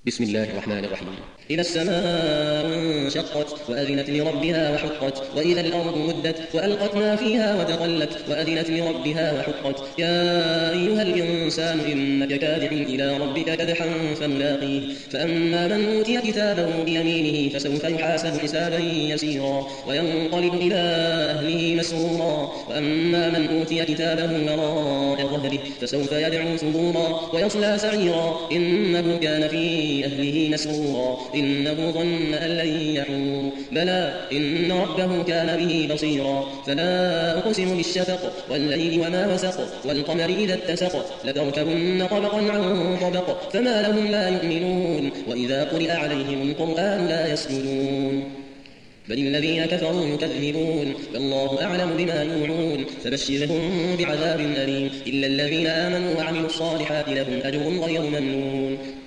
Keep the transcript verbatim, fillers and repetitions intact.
بسم الله الرحمن الرحيم. إذا السماء انشقت وأذنت لربها وحقت وإذا الأرض مدت وألقت ما فيها وتخلت وأذنت لربها وحقت يا أيها الإنسان إنك كادح إلى ربك كدحا فملاقيه فأما من أوتي كتابه بيمينه فسوف يحاسب حسابا يسيرا وينقلب إلى أهله مسرورا وأما من أوتي كتابه وراء ظهره فسوف يدعو ثبورا ويصلى سعيرا إنه كان في أهله مسرورا إنه ظن أن لن يحور بلى إن ربه كان به بصيرا فلا أقسم بالشفق والليل وما وسق والقمر إذا اتسق لتركبن طبقا عن طبق فما لهم لا يؤمنون وإذا قرئ عليهم القرآن لا يسجدون بل الذين كفروا يكذبون فالله أعلم بما يوعون فبشرهم بعذاب أليم إلا الذين آمنوا وعملوا الصالحات لهم أجر غير ممنون